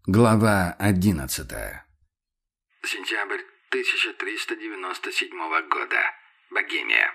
Глава 11. Сентябрь 1397 года. Богемия.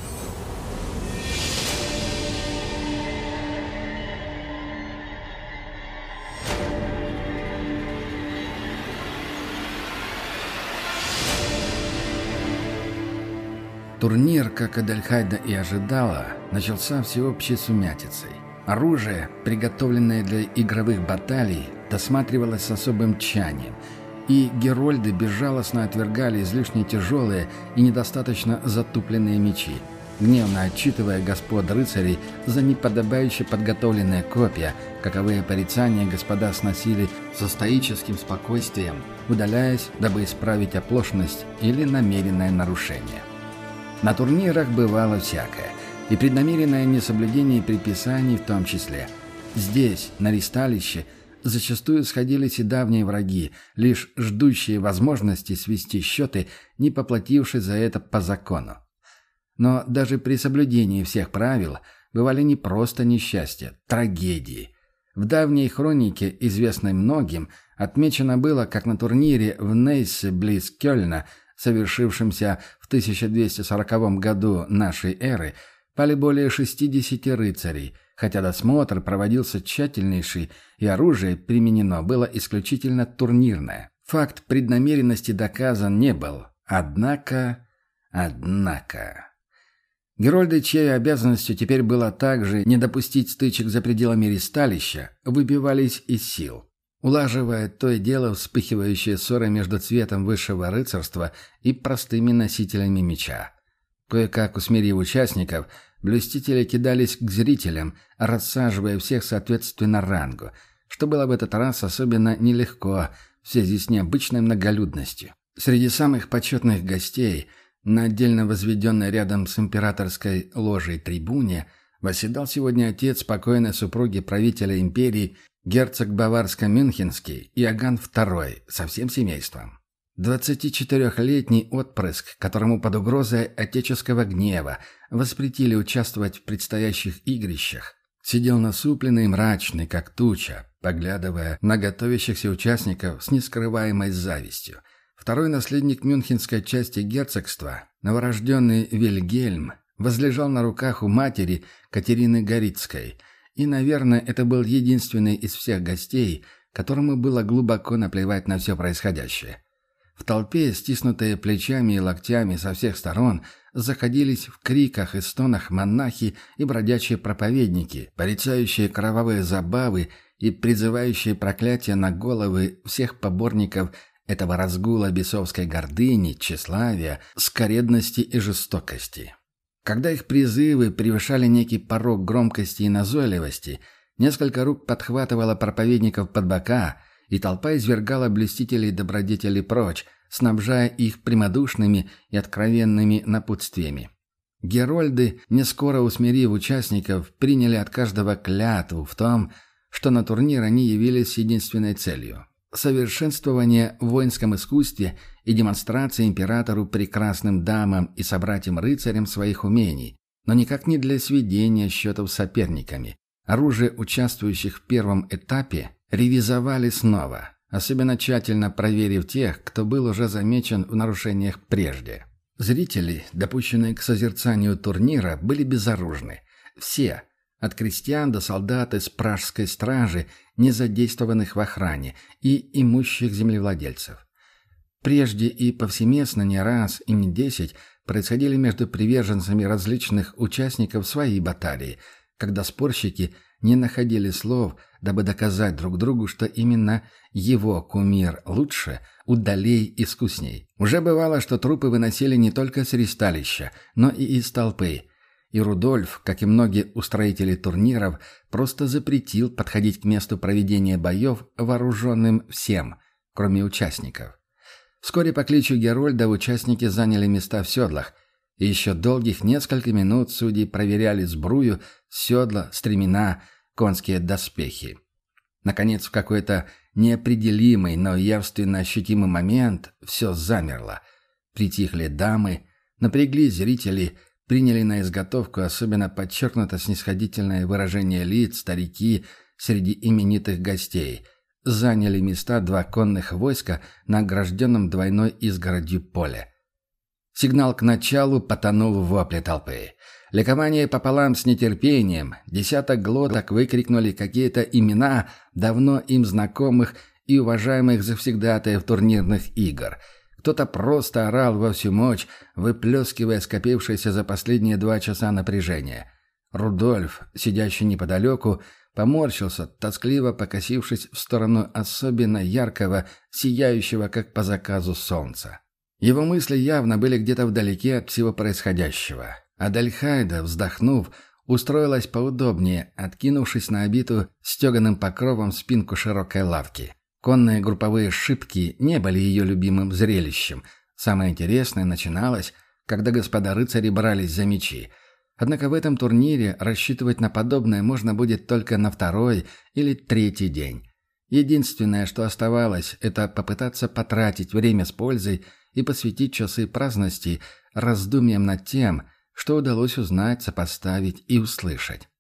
Турнир, как Адельхайда и ожидала, начался всеобщей сумятицей. Оружие, приготовленное для игровых баталий, досматривалось с особым тщанием, и герольды безжалостно отвергали излишне тяжелые и недостаточно затупленные мечи, гневно отчитывая господ рыцарей за неподобающе подготовленные копья, каковые порицания господа сносили со стоическим спокойствием, удаляясь, дабы исправить оплошность или намеренное нарушение. На турнирах бывало всякое, и преднамеренное несоблюдение предписаний в том числе. Здесь, на ристалище, зачастую сходились и давние враги, лишь ждущие возможности свести счеты, не поплатившись за это по закону. Но даже при соблюдении всех правил бывали не просто несчастья, трагедии. В давней хронике, известной многим, отмечено было, как на турнире в Нейсе близ Кёльна, совершившемся в 1240 году нашей эры, пали более 60 рыцарей, хотя досмотр проводился тщательнейший, и оружие применено было исключительно турнирное. Факт преднамеренности доказан не был. Однако... Герольды, чьей обязанностью теперь было также не допустить стычек за пределами ристалища, выбивались из сил, улаживая то и дело вспыхивающие ссоры между цветом высшего рыцарства и простыми носителями меча. Кое-как усмирив участников, блюстители кидались к зрителям, рассаживая всех соответственно рангу, что было в этот раз особенно нелегко в связи с необычной многолюдностью. Среди самых почетных гостей, на отдельно возведенной рядом с императорской ложей трибуне, восседал сегодня отец покойной супруги правителя империи, герцог Баварско-Мюнхенский Иоганн II со всем семейством. 24-летний отпрыск, которому под угрозой отеческого гнева воспретили участвовать в предстоящих игрищах, сидел насупленный и мрачный, как туча, поглядывая на готовящихся участников с нескрываемой завистью. Второй наследник мюнхенской части герцогства, новорожденный Вильгельм, возлежал на руках у матери Катерины Горицкой, и, наверное, это был единственный из всех гостей, которому было глубоко наплевать на все происходящее. В толпе, стиснутые плечами и локтями со всех сторон, заходились в криках и стонах монахи и бродячие проповедники, порицающие кровавые забавы и призывающие проклятия на головы всех поборников этого разгула бесовской гордыни, тщеславия, скоредности и жестокости. Когда их призывы превышали некий порог громкости и назойливости, несколько рук подхватывало проповедников под бока, и толпа извергала блюстителей добродетели прочь, снабжая их прямодушными и откровенными напутствиями. Герольды, не скоро усмирив участников, приняли от каждого клятву в том, что на турнир они явились с единственной целью – совершенствование в воинском искусстве и демонстрация императору, прекрасным дамам и собратьям-рыцарям своих умений, но никак не для сведения счетов с соперниками. Оружие участвующих в первом этапе ревизовали снова, особенно тщательно проверив тех, кто был уже замечен в нарушениях прежде. Зрители, допущенные к созерцанию турнира, были безоружны. Все, от крестьян до солдат из пражской стражи, не задействованных в охране, и имущих землевладельцев. Прежде и повсеместно не раз и не 10 происходили между приверженцами различных участников свои баталии, когда спорщики не находили слов, дабы доказать друг другу, что именно его кумир лучше, удалей, искусней. Уже бывало, что трупы выносили не только с ристалища, но и из толпы. И Рудольф, как и многие устроители турниров, просто запретил подходить к месту проведения боев вооруженным всем, кроме участников. Вскоре по кличу Герольда участники заняли места в седлах, и еще долгих несколько минут судьи проверяли сбрую, седла, стремена, конские доспехи. Наконец, в какой-то неопределимый, но явственно ощутимый момент все замерло. Притихли дамы, напряглись зрители, приняли на изготовку особенно подчеркнуто снисходительное выражение лиц старики среди именитых гостей. заняли места два конных войска на огражденном двойной изгородью поле. Сигнал к началу потонул в вопле толпы. Ликование пополам с нетерпением, десяток глоток выкрикнули какие-то имена давно им знакомых и уважаемых завсегдатаев турнирных игр. Кто-то просто орал во всю мощь, выплескивая скопившееся за последние 2 часа напряжение. Рудольф, сидящий неподалеку, поморщился, тоскливо покосившись в сторону особенно яркого, сияющего, как по заказу, солнца. Его мысли явно были где-то вдалеке от всего происходящего. Адельхайда, вздохнув, устроилась поудобнее, откинувшись на обитую стеганым покровом спинку широкой лавки. Конные групповые шибки не были ее любимым зрелищем. Самое интересное начиналось, когда господа рыцари брались за мечи. Однако в этом турнире рассчитывать на подобное можно будет только на 2-й или 3-й день. Единственное, что оставалось, это попытаться потратить время с пользой и посвятить часы праздности раздумьям над тем, что удалось узнать, сопоставить и услышать.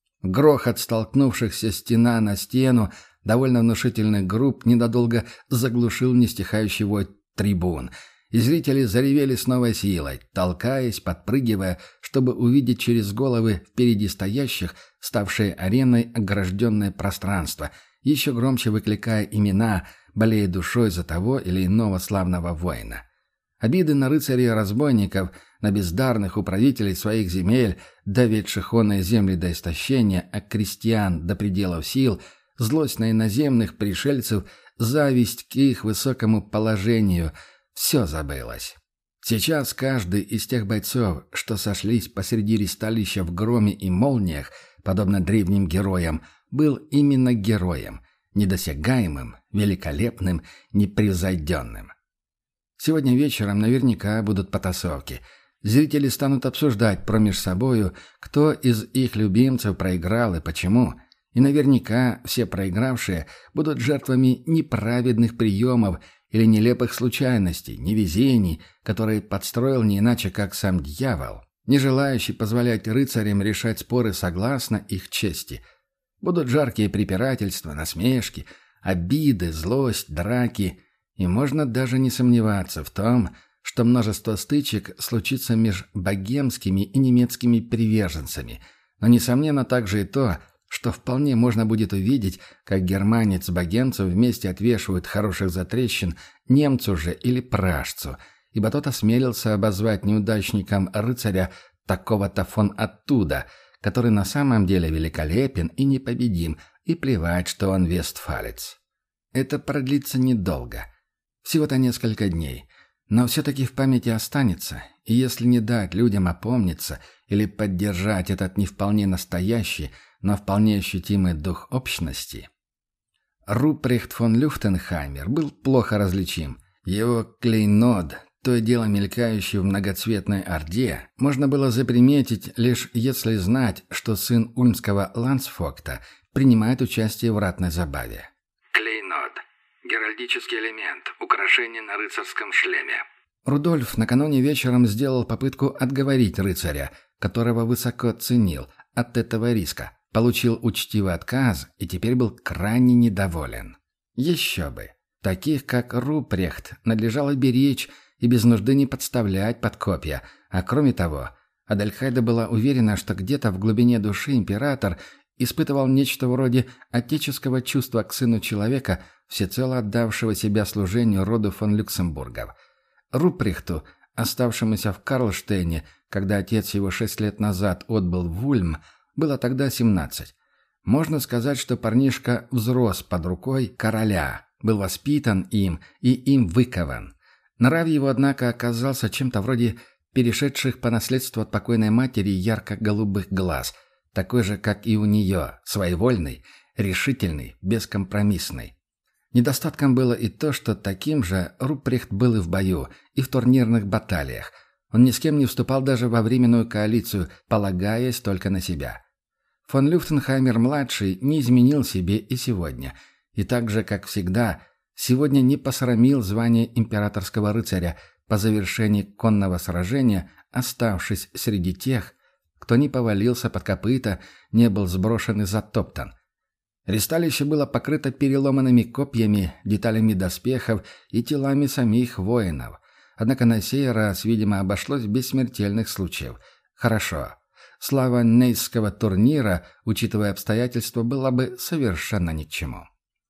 Грохот столкнувшихся стена на стену довольно внушительных групп ненадолго заглушил нестихающий вой трибун, и зрители заревели с новой силой, толкаясь, подпрыгивая, чтобы увидеть через головы впереди стоящих, ставшее ареной огражденное пространство, еще громче выкликая имена, болея душой за того или иного славного воина. Обиды на рыцарей и разбойников, на бездарных управителей своих земель, доведших оные земли до истощения, а крестьян до пределов сил, злость на иноземных пришельцев, зависть к их высокому положению – все забылось. Сейчас каждый из тех бойцов, что сошлись посреди ристалища в громе и молниях, подобно древним героям, был именно героем, недосягаемым, великолепным, непревзойденным. Сегодня вечером наверняка будут потасовки. Зрители станут обсуждать промеж собою, кто из их любимцев проиграл и почему. И наверняка все проигравшие будут жертвами неправедных приемов или нелепых случайностей, невезений, которые подстроил не иначе, как сам дьявол, не желающий позволять рыцарям решать споры согласно их чести. Будут жаркие препирательства, насмешки, обиды, злость, драки, и можно даже не сомневаться в том, что множество стычек случится между богемскими и немецкими приверженцами, но, несомненно, также и то, что вполне можно будет увидеть, как германец с богемцем вместе отвешивают хороших затрещин немцу же или пражцу, ибо тот осмелился обозвать неудачником рыцаря такого-то фон оттуда, который на самом деле великолепен и непобедим, и плевать, что он вестфалец. Это продлится недолго, всего-то несколько дней, но все-таки в памяти останется, и если не дать людям опомниться или поддержать этот не вполне настоящий, но вполне ощутимый дух общности. Рупрехт фон Люфтенхаймер был плохо различим. Его клейнод, то и дело мелькающий в многоцветной орде, можно было заприметить, лишь если знать, что сын ульмского ландсфогта принимает участие в ратной забаве. Клейнод. Геральдический элемент. Украшение на рыцарском шлеме. Рудольф накануне вечером сделал попытку отговорить рыцаря, которого высоко ценил, от этого риска. Получил учтивый отказ и теперь был крайне недоволен. Еще бы. Таких, как Рупрехт, надлежало беречь и без нужды не подставлять под копья. А кроме того, Адельхайда была уверена, что где-то в глубине души император испытывал нечто вроде отеческого чувства к сыну человека, всецело отдавшего себя служению роду фон Люксембургов. Рупрехту, оставшемуся в Карлштейне, когда отец его 6 лет назад отбыл в Ульм, было тогда 17. Можно сказать, что парнишка взрос под рукой короля, был воспитан им и им выкован. Нрав его, однако, оказался чем-то вроде перешедших по наследству от покойной матери ярко-голубых глаз, такой же, как и у нее, своевольный, решительный, бескомпромиссный. Недостатком было и то, что таким же Рупрехт был и в бою, и в турнирных баталиях. Он ни с кем не вступал даже во временную коалицию, полагаясь только на себя. Фон Люфтенхаймер-младший не изменил себе и сегодня, и так же, как всегда, сегодня не посрамил звание императорского рыцаря по завершении конного сражения, оставшись среди тех, кто не повалился под копыта, не был сброшен и затоптан. Ристалище было покрыто переломанными копьями, деталями доспехов и телами самих воинов. Однако на сей раз, видимо, обошлось без смертельных случаев. Хорошо. Слава Нейского турнира, учитывая обстоятельства, была бы совершенно ни к чему.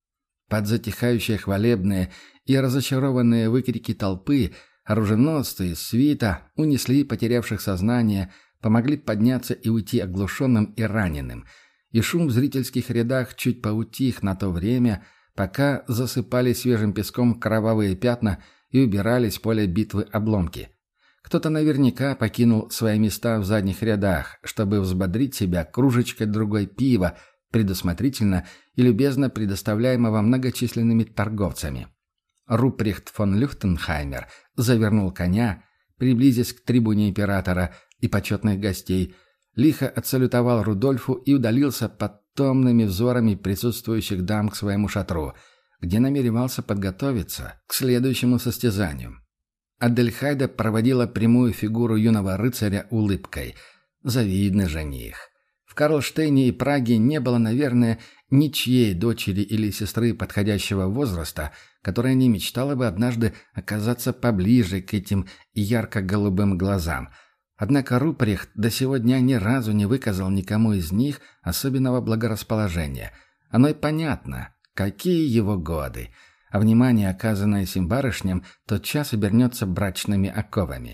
Под затихающие хвалебные и разочарованные выкрики толпы оруженосцы из свита унесли потерявших сознание, помогли подняться и уйти оглушенным и раненым, и шум в зрительских рядах чуть поутих на то время, пока засыпали свежим песком кровавые пятна и убирали с поля битвы обломки. Кто-то наверняка покинул свои места в задних рядах, чтобы взбодрить себя кружечкой другой пива, предусмотрительно и любезно предоставляемого многочисленными торговцами. Руприхт фон Люхтенхаймер завернул коня, приблизясь к трибуне императора и почетных гостей, лихо отсалютовал Рудольфу и удалился под томными взорами присутствующих дам к своему шатру, где намеревался подготовиться к следующему состязанию. Адельхайда проводила прямую фигуру юного рыцаря улыбкой. Завидный жених. В Карлштейне и Праге не было, наверное, ничьей дочери или сестры подходящего возраста, которая не мечтала бы однажды оказаться поближе к этим ярко-голубым глазам. Однако Руприхт до сего дня ни разу не выказал никому из них особенного благорасположения. Оно и понятно, какие его годы. А внимание, оказанное сим барышням, тотчас обернется брачными оковами.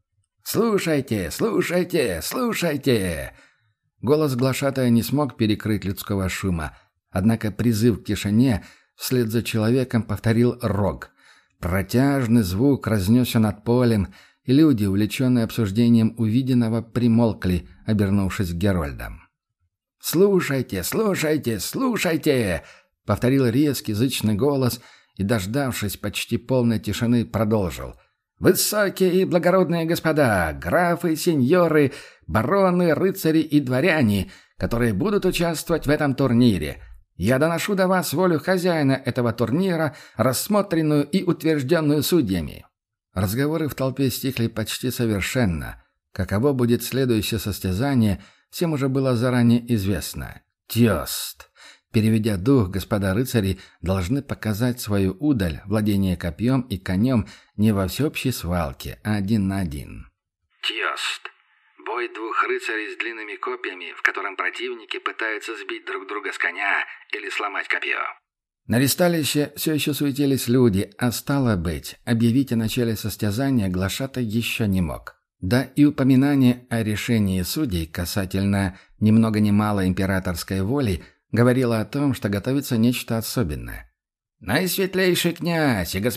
«Слушайте, слушайте, слушайте!» Голос глашатая не смог перекрыть людского шума, однако призыв к тишине вслед за человеком повторил рог. Протяжный звук разнесся над полем, и люди, увлеченные обсуждением увиденного, примолкли, обернувшись к герольдам. «Слушайте, слушайте, слушайте!» — повторил резкий зычный голос и, дождавшись почти полной тишины, продолжил. «Высокие и благородные господа, графы, сеньоры, бароны, рыцари и дворяне, которые будут участвовать в этом турнире, я доношу до вас волю хозяина этого турнира, рассмотренную и утвержденную судьями». Разговоры в толпе стихли почти совершенно. Каково будет следующее состязание, всем уже было заранее известно. Тёст. Переведя дух, господа рыцари должны показать свою удаль, владение копьем и конем не во всеобщей свалке, а один на один. Тьост. Бой двух рыцарей с длинными копьями, в котором противники пытаются сбить друг друга с коня или сломать копье. На ристалище все еще суетились люди, а стало быть, объявить о начале состязания глашатай еще не мог. Да и упоминание о решении судей касательно ни много ни мало императорской воли говорило о том, что готовится нечто особенное. «Наисветлейший князь и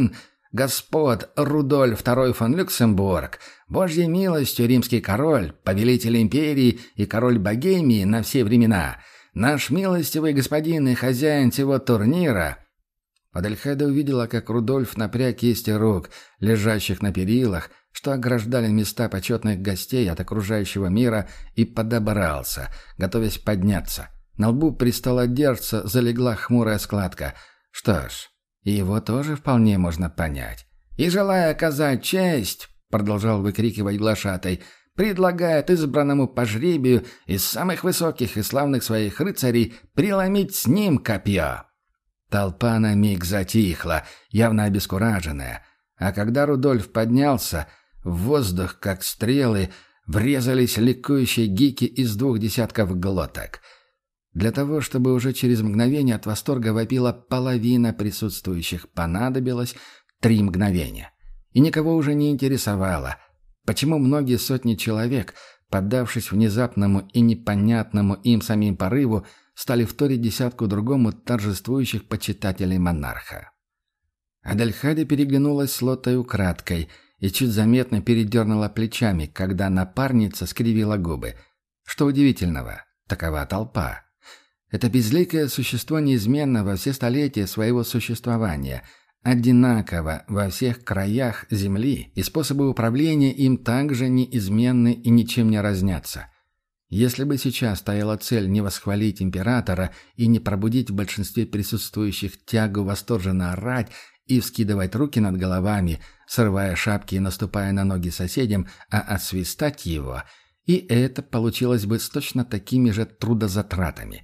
господ Рудольф II фон Люксембург, Божьей милостью римский король, повелитель империи и король Богемии на все времена, наш милостивый господин и хозяин всего турнира». Адельхайда увидела, как Рудольф напряг кисти рук, лежащих на перилах, что ограждали места почетных гостей от окружающего мира, и подобрался, готовясь подняться. На лбу престолодержца залегла хмурая складка. Что ж, и его тоже вполне можно понять. «И желая оказать честь», — продолжал выкрикивать глашатай, «предлагает избранному по жребию из самых высоких и славных своих рыцарей преломить с ним копье». Толпа на миг затихла, явно обескураженная. А когда Рудольф поднялся, в воздух, как стрелы, врезались ликующие гики из 2 десятков глоток. Для того, чтобы уже через мгновение от восторга вопила половина присутствующих, понадобилось 3 мгновения. И никого уже не интересовало, почему многие сотни человек, поддавшись внезапному и непонятному им самим порыву, стали вторить десятку другому торжествующих почитателей монарха. Адельхайда переглянулась с Лотой украдкой и чуть заметно передернула плечами, когда напарница скривила губы. Что удивительного, такова толпа. Это безликое существо неизменно во все столетия своего существования, одинаково во всех краях земли, и способы управления им также неизменны и ничем не разнятся. Если бы сейчас стояла цель не восхвалить императора и не пробудить в большинстве присутствующих тягу восторженно орать и вскидывать руки над головами, срывая шапки и наступая на ноги соседям, а освистать его, и это получилось бы с точно такими же трудозатратами.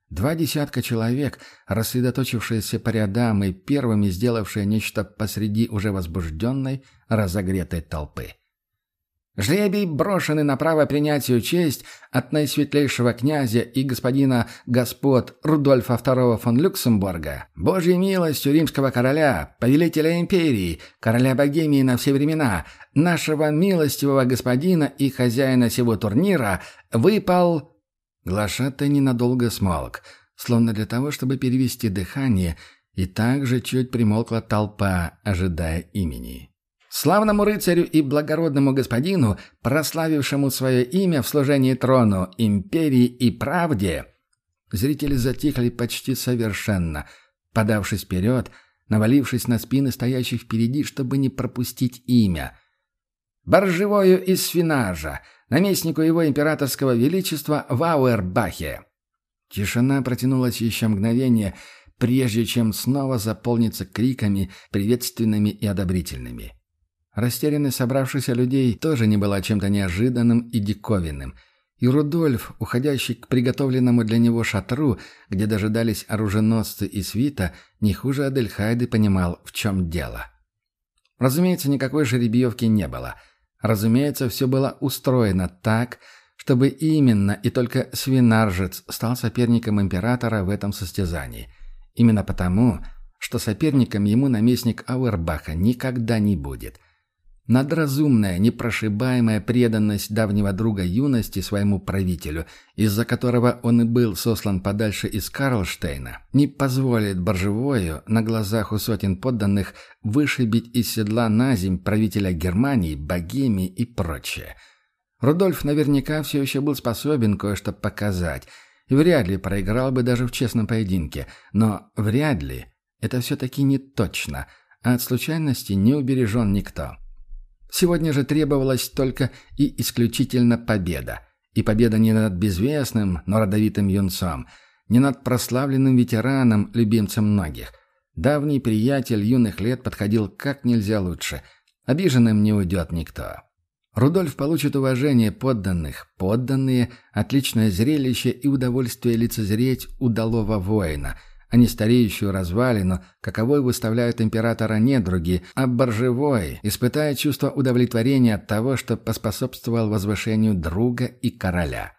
20 человек, рассредоточившиеся по рядам и первыми сделавшие нечто посреди уже возбужденной, разогретой толпы. «Жребий брошенный на право принятию честь от наисветлейшего князя и господина господ Рудольфа II фон Люксембурга, Божьей милостью римского короля, повелителя империи, короля Богемии на все времена, нашего милостивого господина и хозяина сего турнира, выпал...» Глашатай ненадолго смолк, словно для того, чтобы перевести дыхание, и также чуть примолкла толпа, ожидая имени. «Славному рыцарю и благородному господину, прославившему свое имя в служении трону, империи и правде!» Зрители затихли почти совершенно, подавшись вперед, навалившись на спины стоящих впереди, чтобы не пропустить имя. «Боржевою из Свинажа, наместнику его императорского величества в Ауэрбахе!» Тишина протянулась еще мгновение, прежде чем снова заполниться криками, приветственными и одобрительными. Растерянность собравшихся людей тоже не была чем-то неожиданным и диковинным. И Рудольф, уходящий к приготовленному для него шатру, где дожидались оруженосцы и свита, не хуже Адельхайды понимал, в чем дело. Разумеется, никакой жеребьевки не было. Разумеется, все было устроено так, чтобы именно и только Свинаржец стал соперником императора в этом состязании. Именно потому, что соперником ему наместник Ауэрбаха никогда не будет. Надразумная, непрошибаемая преданность давнего друга юности своему правителю, из-за которого он и был сослан подальше из Карлштейна, не позволит Боржевою на глазах у сотен подданных вышибить из седла наземь правителя Германии, Богемии и прочее. Рудольф наверняка все еще был способен кое-что показать, и вряд ли проиграл бы даже в честном поединке, но вряд ли – это все-таки не точно, а от случайности не убережен никто. Сегодня же требовалась только и исключительно победа. И победа не над безвестным, но родовитым юнцом, не над прославленным ветераном, любимцем многих. Давний приятель юных лет подходил как нельзя лучше. Обиженным не уйдет никто. Рудольф получит уважение подданных. Подданные – отличное зрелище и удовольствие лицезреть удалого воина – а не стареющую развалину, каковой выставляют императора недруги, а Боржевой испытает чувство удовлетворения от того, что поспособствовал возвышению друга и короля.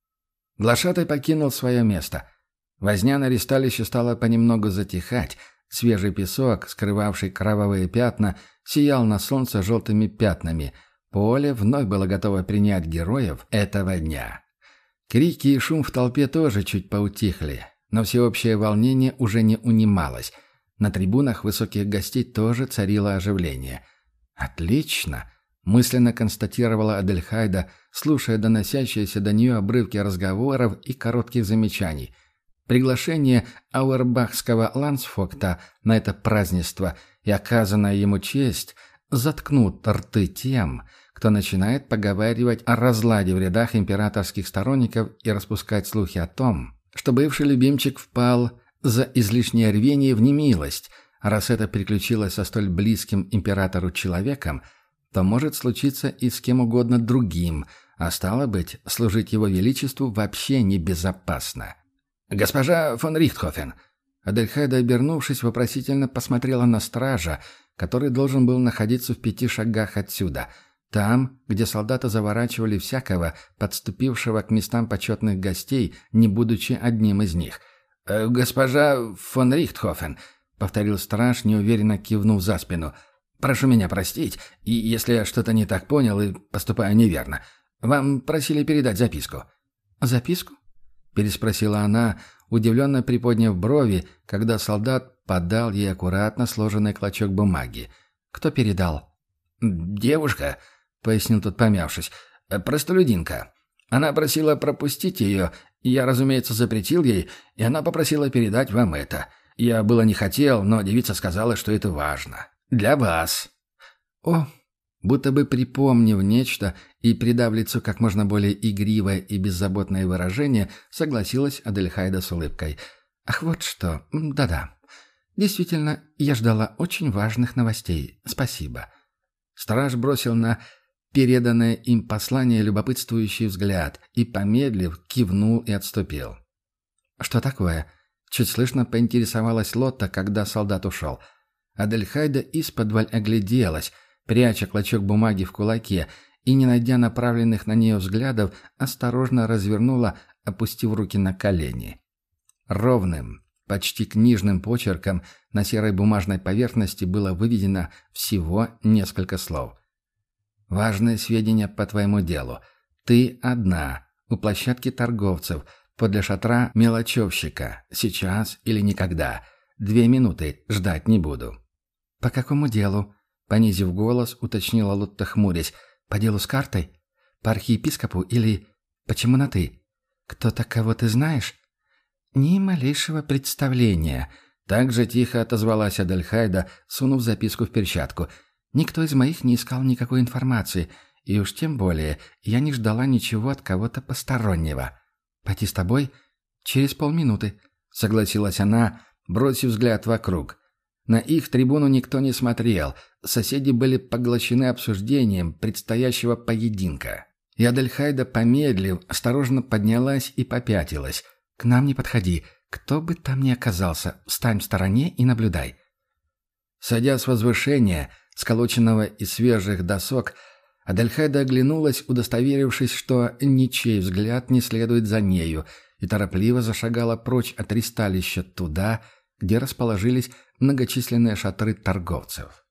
Глашатай покинул свое место. Возня на ристалище стала понемногу затихать. Свежий песок, скрывавший кровавые пятна, сиял на солнце желтыми пятнами. Поле вновь было готово принять героев этого дня. Крики и шум в толпе тоже чуть поутихли. Но всеобщее волнение уже не унималось. На трибунах высоких гостей тоже царило оживление. «Отлично!» – мысленно констатировала Адельхайда, слушая доносящиеся до нее обрывки разговоров и коротких замечаний. Приглашение ауэрбахского лансфогта на это празднество и оказанная ему честь заткнут рты тем, кто начинает поговаривать о разладе в рядах императорских сторонников и распускать слухи о том, что бывший любимчик впал за излишнее рвение в немилость, а раз это приключилось со столь близким императору человеком, то может случиться и с кем угодно другим, а стало быть, служить его величеству вообще небезопасно. «Госпожа фон Рихтхофен!» Адельхайда, обернувшись, вопросительно посмотрела на стража, который должен был находиться в 5 шагах отсюда – там, где солдаты заворачивали всякого, подступившего к местам почетных гостей, не будучи одним из них. «Госпожа фон Рихтхофен», — повторил страж, неуверенно кивнув за спину. «Прошу меня простить, и если я что-то не так понял и поступаю неверно. Вам просили передать записку». «Записку?» — переспросила она, удивленно приподняв брови, когда солдат подал ей аккуратно сложенный клочок бумаги. «Кто передал?» «Девушка», — пояснил тот, помявшись. «Простолюдинка. Она просила пропустить ее, и я, разумеется, запретил ей, и она попросила передать вам это. Я было не хотел, но девица сказала, что это важно. Для вас». «О!» Будто бы припомнив нечто и придав лицу как можно более игривое и беззаботное выражение, согласилась Адельхайда с улыбкой. «Ах, вот что. Да-да. Действительно, я ждала очень важных новостей. Спасибо». Страж бросил на переданное им послание любопытствующий взгляд и, помедлив, кивнул и отступил. «Что такое?» Чуть слышно поинтересовалась Лотта, когда солдат ушел. Адельхайда исподволь огляделась, пряча клочок бумаги в кулаке, и, не найдя направленных на нее взглядов, осторожно развернула, опустив руки на колени. Ровным, почти книжным почерком на серой бумажной поверхности было выведено всего несколько слов. «Важные сведения по твоему делу. Ты одна, у площадки торговцев, подле шатра мелочевщика. Сейчас или никогда. 2 минуты, ждать не буду». «По какому делу?» — понизив голос, уточнила Лотта, хмурясь. «По делу с картой? По архиепископу или... Почему на «ты»? Кто-то, кого ты знаешь?» «Ни малейшего представления», — так же тихо отозвалась Адельхайда, сунув записку в перчатку. «Никто из моих не искал никакой информации, и уж тем более я не ждала ничего от кого-то постороннего. Пойти с тобой? Через полминуты», — согласилась она, бросив взгляд вокруг. На их трибуну никто не смотрел, соседи были поглощены обсуждением предстоящего поединка. И Адельхайда, помедлив, осторожно поднялась и попятилась. «К нам не подходи. Кто бы там ни оказался, встань в стороне и наблюдай». Сойдя с возвышения, сколоченного из свежих досок, Адельхайда оглянулась, удостоверившись, что ничей взгляд не следует за нею, и торопливо зашагала прочь от ристалища туда, где расположились многочисленные шатры торговцев.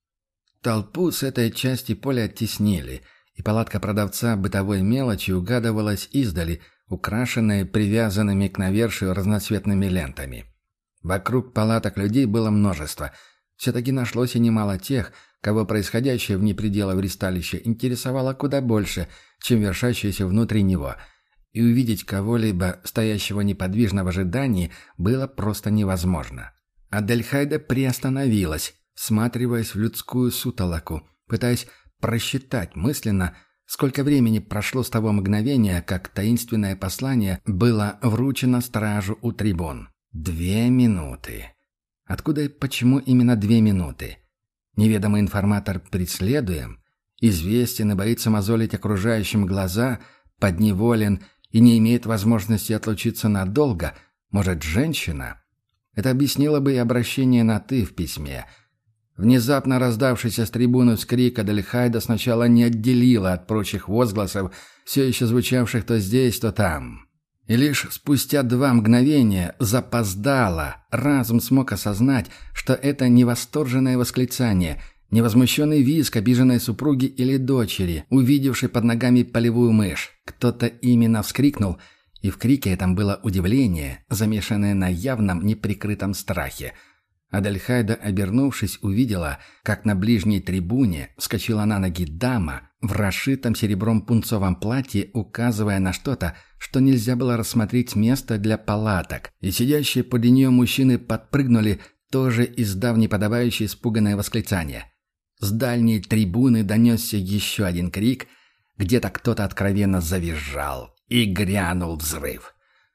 Толпу с этой части поля оттеснили, и палатка продавца бытовой мелочи угадывалась издали, украшенная привязанными к навершию разноцветными лентами. Вокруг палаток людей было множество. Все-таки нашлось и немало тех, кого происходящее вне пределов ристалища интересовало куда больше, чем вершащееся внутри него, и увидеть кого-либо, стоящего неподвижно в ожидании, было просто невозможно. Адельхайда приостановилась, всматриваясь в людскую сутолоку, пытаясь просчитать мысленно, сколько времени прошло с того мгновения, как таинственное послание было вручено стражу у трибун. 2 минуты. Откуда и почему именно 2 минуты? Неведомый информатор преследуем, известен и боится мозолить окружающим глаза, подневолен и не имеет возможности отлучиться надолго, может, женщина? Это объяснило бы и обращение на «ты» в письме. Внезапно раздавшийся с трибуны вскрик Адельхайда сначала не отделила от прочих возгласов, все еще звучавших то здесь, то там. И лишь спустя 2 мгновения запоздало разум смог осознать, что это не восторженное восклицание, не возмущенный визг обиженной супруги или дочери, увидевшей под ногами полевую мышь. Кто-то именно вскрикнул, и в крике этом было удивление, замешанное на явном неприкрытом страхе. Адельхайда, обернувшись, увидела, как на ближней трибуне вскочила на ноги дама в расшитом серебром пунцовом платье, указывая на что-то, что нельзя было рассмотреть с места для палаток, и сидящие подле нее мужчины подпрыгнули, тоже издав неподобающее испуганное восклицание. С дальней трибуны донесся еще один крик, где-то кто-то откровенно завизжал, и грянул взрыв.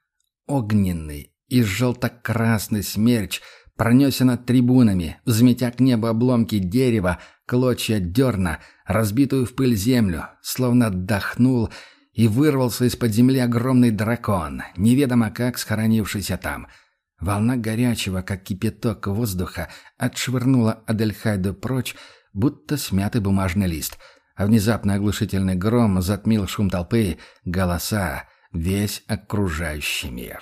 Огненный и желто-красный смерч пронесся над трибунами, взметя к небу обломки дерева, клочья дерна, разбитую в пыль землю, словно отдохнул и вырвался из-под земли огромный дракон, неведомо как схоронившийся там. Волна горячего, как кипяток воздуха, отшвырнула Адельхайду прочь, будто смятый бумажный лист, а внезапно оглушительный гром затмил шум толпы, голоса, весь окружающий мир.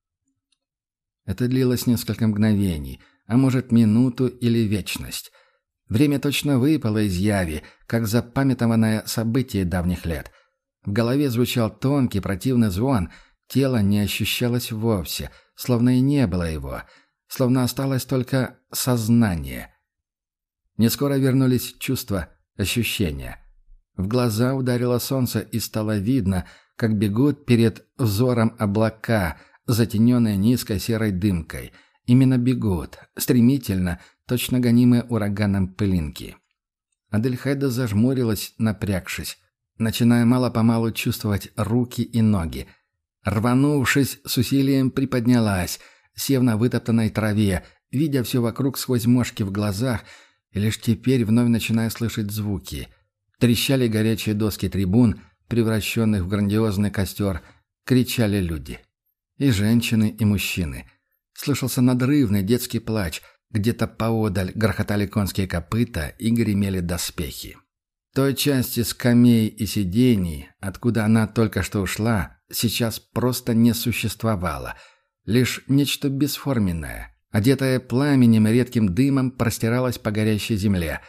Это длилось несколько мгновений, а может, минуту или вечность. Время точно выпало из яви, как запамятованное событие давних лет. В голове звучал тонкий противный звон, тело не ощущалось вовсе, словно и не было его, словно осталось только сознание. Нескоро вернулись чувства, ощущения. В глаза ударило солнце, и стало видно, как бегут перед взором облака, затененные низкой серой дымкой. Именно бегут, стремительно, точно гонимые ураганом пылинки. Адельхайда зажмурилась, напрягшись, начиная мало-помалу чувствовать руки и ноги. Рванувшись, с усилием приподнялась, сев на вытоптанной траве, видя все вокруг сквозь мошки в глазах, и лишь теперь вновь начиная слышать звуки. Трещали горячие доски трибун, превращенных в грандиозный костер, кричали люди. И женщины, и мужчины. Слышался надрывный детский плач. Где-то поодаль грохотали конские копыта и гремели доспехи. Той части скамей и сидений, откуда она только что ушла, сейчас просто не существовало. Лишь нечто бесформенное, одетое пламенем и редким дымом, простиралось по горящей земле.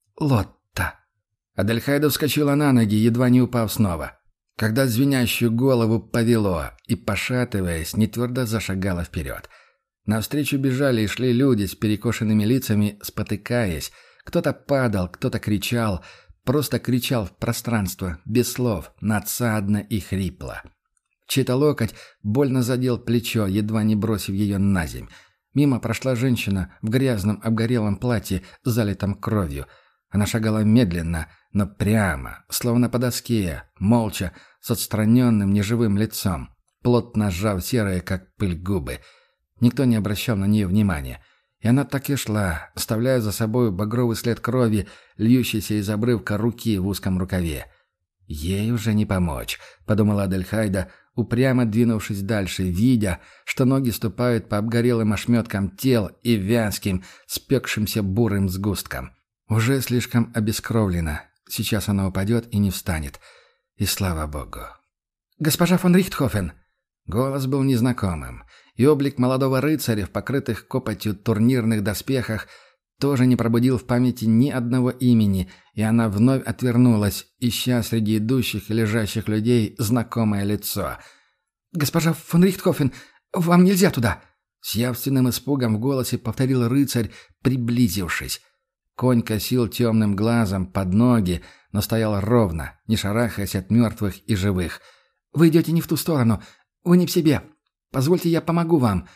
Лотта. Адельхайда вскочила на ноги, едва не упав снова. Когда звенящую голову повело и, пошатываясь, нетвердо зашагала вперед. Навстречу бежали и шли люди с перекошенными лицами, спотыкаясь. Кто-то падал, кто-то кричал, просто кричал в пространство, без слов, надсадно и хрипло. Чей-то локоть больно задел плечо, едва не бросив ее на земь. Мимо прошла женщина в грязном обгорелом платье, залитом кровью. Она шагала медленно, но прямо, словно по доске, молча, с отстраненным неживым лицом, плотно сжав серые, как пыль, губы. Никто не обращал на нее внимания. И она так и шла, оставляя за собой багровый след крови, льющийся из обрывка руки в узком рукаве. «Ей уже не помочь», — подумала Адельхайда, упрямо двинувшись дальше, видя, что ноги ступают по обгорелым ошметкам тел и вязким, спекшимся бурым сгусткам. Уже слишком обескровлена. Сейчас она упадет и не встанет. И слава богу. «Госпожа фон Рихтхофен!» Голос был незнакомым, и облик молодого рыцаря в покрытых копотью турнирных доспехах тоже не пробудил в памяти ни одного имени, и она вновь отвернулась, ища среди идущих и лежащих людей знакомое лицо. «Госпожа фон Рихтхофен, вам нельзя туда!» С явственным испугом в голосе повторил рыцарь, приблизившись. Конь косил темным глазом под ноги, но стоял ровно, не шарахаясь от мертвых и живых. «Вы идете не в ту сторону. Вы не в себе. Позвольте, я помогу вам».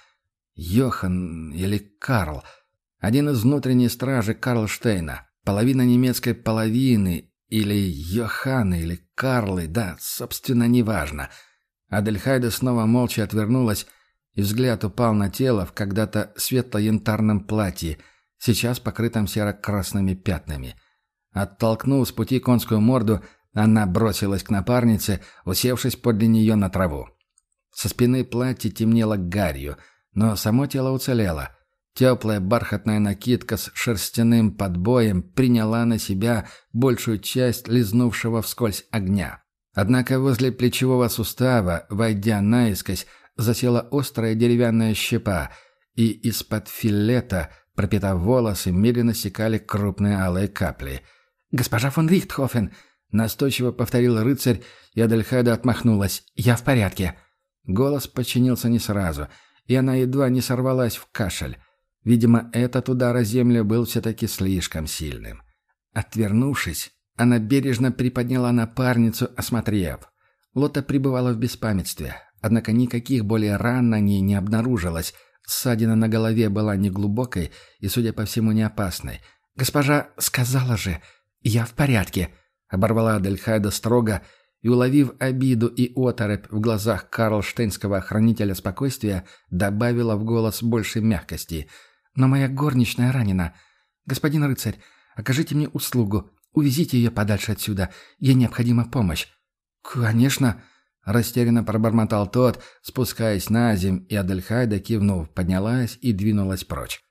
Йохан или Карл. Один из внутренней стражи Карлштейна. Половина немецкой половины. Или Йоханы, или Карлы. Да, собственно, неважно. Адельхайда снова молча отвернулась, и взгляд упал на тело в когда-то светло-янтарном платье, сейчас покрытом серо-красными пятнами. Оттолкнув с пути конскую морду, она бросилась к напарнице, усевшись подле нее на траву. Со спины платье темнело гарью, но само тело уцелело. Теплая бархатная накидка с шерстяным подбоем приняла на себя большую часть лизнувшего вскользь огня. Однако возле плечевого сустава, войдя наискось, засела острая деревянная щепа, и из-под филета, пропитав волосы, медленно стекали крупные алые капли. «Госпожа фон Рихтхофен!» — настойчиво повторил рыцарь, и Адельхайда отмахнулась. «Я в порядке!» Голос подчинился не сразу, и она едва не сорвалась в кашель. Видимо, этот удар о землю был все-таки слишком сильным. Отвернувшись, она бережно приподняла напарницу, осмотрев. Лота пребывала в беспамятстве, однако никаких более ран на ней не обнаружилось. Ссадина на голове была неглубокой и, судя по всему, не опасной. «Госпожа сказала же, я в порядке», — оборвала Адельхайда строго, и, уловив обиду и оторопь в глазах карлштейнского хранителя спокойствия, добавила в голос больше мягкости. «Но моя горничная ранена. Господин рыцарь, окажите мне услугу. Увезите ее подальше отсюда. Ей необходима помощь». «Конечно», — растерянно пробормотал тот, спускаясь на земь, и Адельхайда, кивнув, поднялась и двинулась прочь.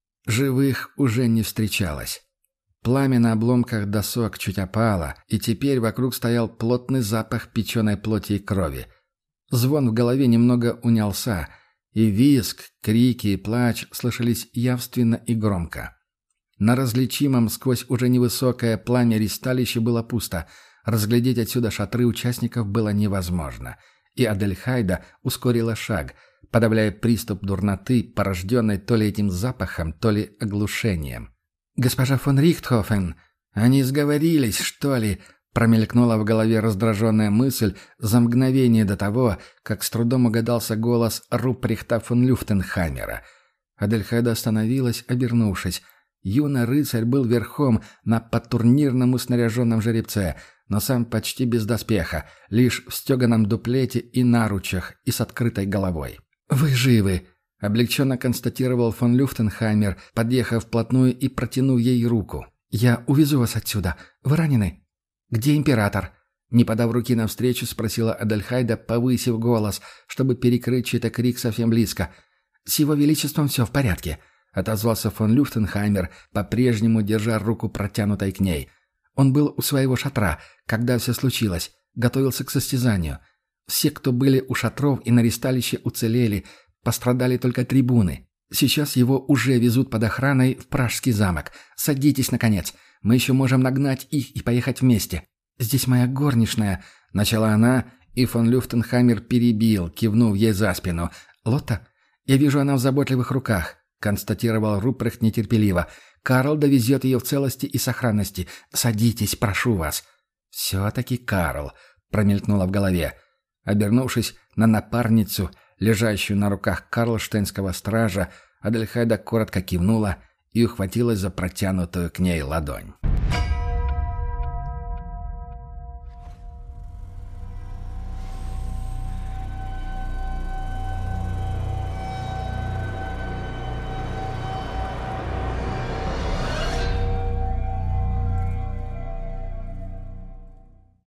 Живых уже не встречалось. Пламя на обломках досок чуть опало, и теперь вокруг стоял плотный запах печеной плоти и крови. Звон в голове немного унялся, и визг, крики и плач слышались явственно и громко. На различимом сквозь уже невысокое пламя ристалище было пусто. Разглядеть отсюда шатры участников было невозможно. И Адельхайда ускорила шаг, подавляя приступ дурноты, порожденной то ли этим запахом, то ли оглушением. «Госпожа фон Рихтхофен, они сговорились, что ли?» Промелькнула в голове раздраженная мысль за мгновение до того, как с трудом угадался голос Руприхта фон Люфтенхаймера. Адельхайда остановилась, обернувшись. Юный рыцарь был верхом на по-турнирному снаряженном жеребце, но сам почти без доспеха, лишь в стеганом дуплете и наручах, и с открытой головой. «Вы живы!» — облегченно констатировал фон Люфтенхаймер, подъехав вплотную и протянув ей руку. «Я увезу вас отсюда. Вы ранены?» «Где император?» Не подав руки навстречу, спросила Адельхайда, повысив голос, чтобы перекрыть чей-то крик совсем близко. «С его величеством все в порядке», — отозвался фон Люфтенхаймер, по-прежнему держа руку протянутой к ней. Он был у своего шатра, когда все случилось, готовился к состязанию. Все, кто были у шатров и на ристалище, уцелели, пострадали только трибуны. Сейчас его уже везут под охраной в Пражский замок. Садитесь, наконец. Мы еще можем нагнать их и поехать вместе. Здесь моя горничная», — начала она, и фон Люфтенхаймер перебил, кивнув ей за спину. «Лотта? Я вижу, она в заботливых руках», — констатировал Рупрехт нетерпеливо. «Карл довезет ее в целости и сохранности. Садитесь, прошу вас». «Все-таки Карл», — промелькнуло в голове. Обернувшись на напарницу, лежащую на руках карлштейнского стража, Адельхайда коротко кивнула и ухватилась за протянутую к ней ладонь.